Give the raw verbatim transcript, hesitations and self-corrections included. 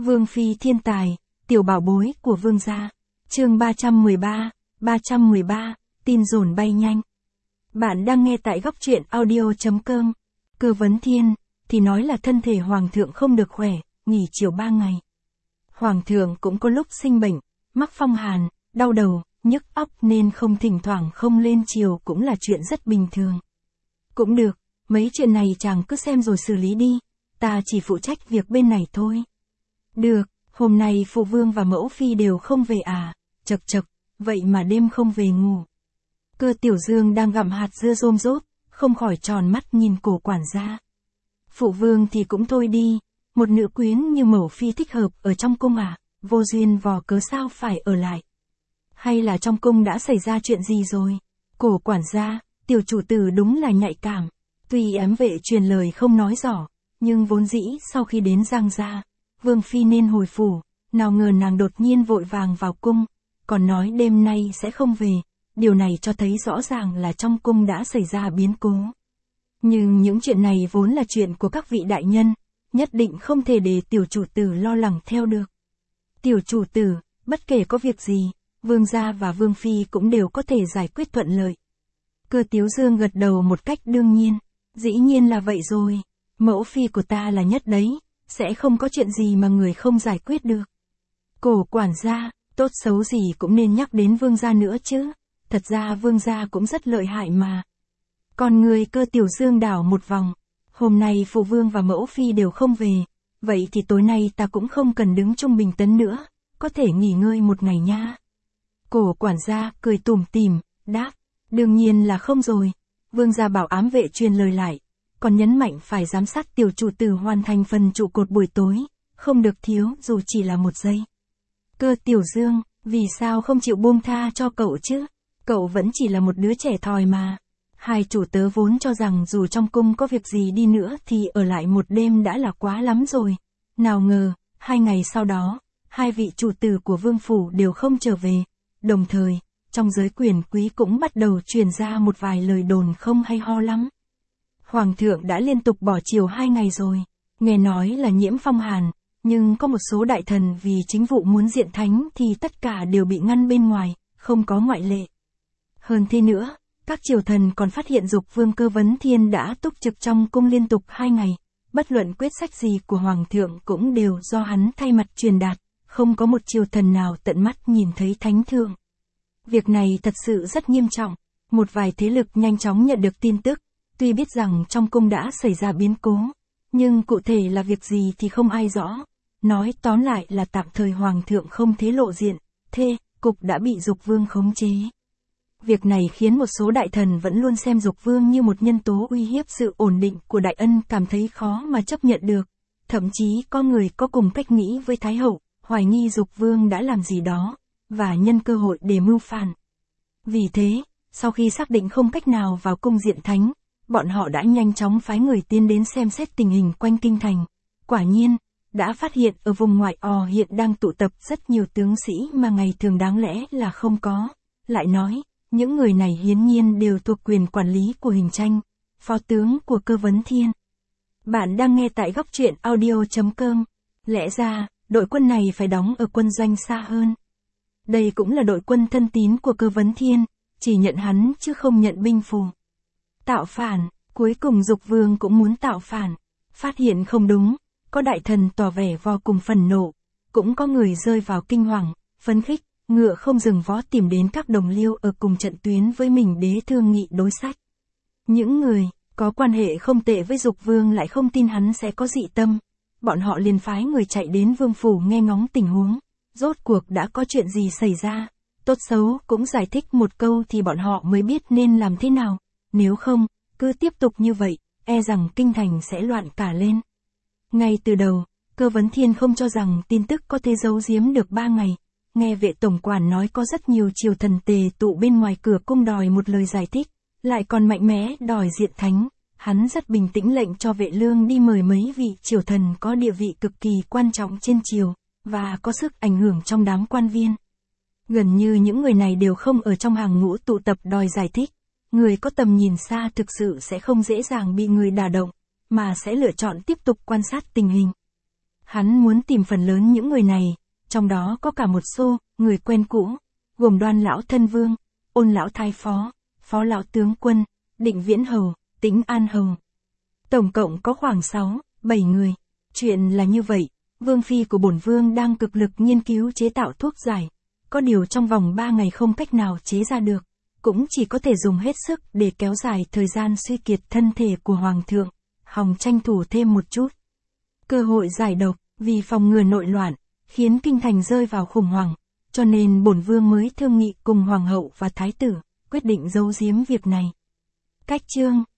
Vương phi thiên tài, tiểu bảo bối của vương gia. Chương ba trăm mười ba, ba trăm mười ba, tin dồn bay nhanh. Bạn đang nghe tại góc truyện audio chấm com. Cơ Vấn Thiên thì nói là thân thể hoàng thượng không được khỏe, nghỉ chiều ba ngày. Hoàng thượng cũng có lúc sinh bệnh, mắc phong hàn, đau đầu, nhức óc nên không thỉnh thoảng không lên chiều cũng là chuyện rất bình thường. Cũng được, mấy chuyện này chàng cứ xem rồi xử lý đi, ta chỉ phụ trách việc bên này thôi. Được, hôm nay phụ vương và mẫu phi đều không về à, chật chật, vậy mà đêm không về ngủ. Cơ Tiểu Dương đang gặm hạt dưa rôm rốp, không khỏi tròn mắt nhìn Cổ quản gia. Phụ vương thì cũng thôi đi, một nữ quyến như mẫu phi thích hợp ở trong cung à, vô duyên vò cớ sao phải ở lại. Hay là trong cung đã xảy ra chuyện gì rồi? Cổ quản gia, tiểu chủ tử đúng là nhạy cảm, tuy ám vệ truyền lời không nói rõ, nhưng vốn dĩ sau khi đến Giang gia, vương phi nên hồi phủ, nào ngờ nàng đột nhiên vội vàng vào cung, còn nói đêm nay sẽ không về, điều này cho thấy rõ ràng là trong cung đã xảy ra biến cố. Nhưng những chuyện này vốn là chuyện của các vị đại nhân, nhất định không thể để tiểu chủ tử lo lắng theo được. Tiểu chủ tử, bất kể có việc gì, vương gia và vương phi cũng đều có thể giải quyết thuận lợi. Cơ Tiếu Dương gật đầu một cách đương nhiên, dĩ nhiên là vậy rồi, mẫu phi của ta là nhất đấy, sẽ không có chuyện gì mà người không giải quyết được. Cổ quản gia, tốt xấu gì cũng nên nhắc đến vương gia nữa chứ, thật ra vương gia cũng rất lợi hại mà. Còn người Cơ Tiểu Dương đảo một vòng, hôm nay phụ vương và mẫu phi đều không về, vậy thì tối nay ta cũng không cần đứng trung bình tấn nữa, có thể nghỉ ngơi một ngày nha. Cổ quản gia cười tủm tỉm, đáp, đương nhiên là không rồi, vương gia bảo ám vệ truyền lời lại, còn nhấn mạnh phải giám sát tiểu chủ tử hoàn thành phần trụ cột buổi tối, không được thiếu dù chỉ là một giây. Cơ Tiểu Dương, vì sao không chịu buông tha cho cậu chứ? Cậu vẫn chỉ là một đứa trẻ thòi mà. Hai chủ tớ vốn cho rằng dù trong cung có việc gì đi nữa thì ở lại một đêm đã là quá lắm rồi. Nào ngờ, hai ngày sau đó, hai vị chủ tử của vương phủ đều không trở về. Đồng thời, trong giới quyền quý cũng bắt đầu truyền ra một vài lời đồn không hay ho lắm. Hoàng thượng đã liên tục bỏ triều hai ngày rồi, nghe nói là nhiễm phong hàn, nhưng có một số đại thần vì chính vụ muốn diện thánh thì tất cả đều bị ngăn bên ngoài, không có ngoại lệ. Hơn thế nữa, các triều thần còn phát hiện Dục Vương Cơ Vấn Thiên đã túc trực trong cung liên tục hai ngày, bất luận quyết sách gì của Hoàng thượng cũng đều do hắn thay mặt truyền đạt, không có một triều thần nào tận mắt nhìn thấy thánh thượng. Việc này thật sự rất nghiêm trọng, một vài thế lực nhanh chóng nhận được tin tức, tuy biết rằng trong cung đã xảy ra biến cố, nhưng cụ thể là việc gì thì không ai rõ. Nói tóm lại là tạm thời Hoàng thượng không thế lộ diện, thế, cục đã bị Dục Vương khống chế. Việc này khiến một số đại thần vẫn luôn xem Dục Vương như một nhân tố uy hiếp sự ổn định của Đại Ân cảm thấy khó mà chấp nhận được. Thậm chí có người có cùng cách nghĩ với Thái Hậu, hoài nghi Dục Vương đã làm gì đó, và nhân cơ hội để mưu phản. Vì thế, sau khi xác định không cách nào vào cung diện thánh, bọn họ đã nhanh chóng phái người tiến đến xem xét tình hình quanh kinh thành. Quả nhiên, đã phát hiện ở vùng ngoại ô hiện đang tụ tập rất nhiều tướng sĩ mà ngày thường đáng lẽ là không có. Lại nói, những người này hiển nhiên đều thuộc quyền quản lý của Hình Tranh, phó tướng của Cơ Vấn Thiên. Bạn đang nghe tại góc truyện audio chấm com. Lẽ ra, đội quân này phải đóng ở quân doanh xa hơn. Đây cũng là đội quân thân tín của Cơ Vấn Thiên, chỉ nhận hắn chứ không nhận binh phù. Tạo phản, cuối cùng Dục Vương cũng muốn tạo phản. Phát hiện không đúng, có đại thần tỏ vẻ vô cùng phần nộ, cũng có người rơi vào kinh hoàng, phấn khích, ngựa không dừng vó tìm đến các đồng liêu ở cùng trận tuyến với mình để thương nghị đối sách. Những người có quan hệ không tệ với Dục Vương lại không tin hắn sẽ có dị tâm, bọn họ liền phái người chạy đến vương phủ nghe ngóng tình huống, rốt cuộc đã có chuyện gì xảy ra, tốt xấu cũng giải thích một câu thì bọn họ mới biết nên làm thế nào, nếu không, cứ tiếp tục như vậy, e rằng kinh thành sẽ loạn cả lên. Ngay từ đầu, Cơ Vấn Thiên không cho rằng tin tức có thể giấu giếm được ba ngày, nghe vệ tổng quản nói có rất nhiều triều thần tề tụ bên ngoài cửa cung đòi một lời giải thích, lại còn mạnh mẽ đòi diện thánh, hắn rất bình tĩnh lệnh cho vệ lương đi mời mấy vị triều thần có địa vị cực kỳ quan trọng trên triều, và có sức ảnh hưởng trong đám quan viên. Gần như những người này đều không ở trong hàng ngũ tụ tập đòi giải thích, người có tầm nhìn xa thực sự sẽ không dễ dàng bị người đả động, mà sẽ lựa chọn tiếp tục quan sát tình hình. Hắn muốn tìm phần lớn những người này, trong đó có cả một số người quen cũ, gồm Đoan lão thân vương, Ôn lão thái phó, Phó lão tướng quân, Định Viễn hầu, Tĩnh An hầu. Tổng cộng có khoảng sáu, bảy người. Chuyện là như vậy, vương phi của bổn vương đang cực lực nghiên cứu chế tạo thuốc giải, có điều trong vòng ba ngày không cách nào chế ra được, cũng chỉ có thể dùng hết sức để kéo dài thời gian suy kiệt thân thể của hoàng thượng, hòng tranh thủ thêm một chút cơ hội giải độc, vì phòng ngừa nội loạn, khiến kinh thành rơi vào khủng hoảng, cho nên bổn vương mới thương nghị cùng hoàng hậu và thái tử, quyết định giấu giếm việc này. Cách chương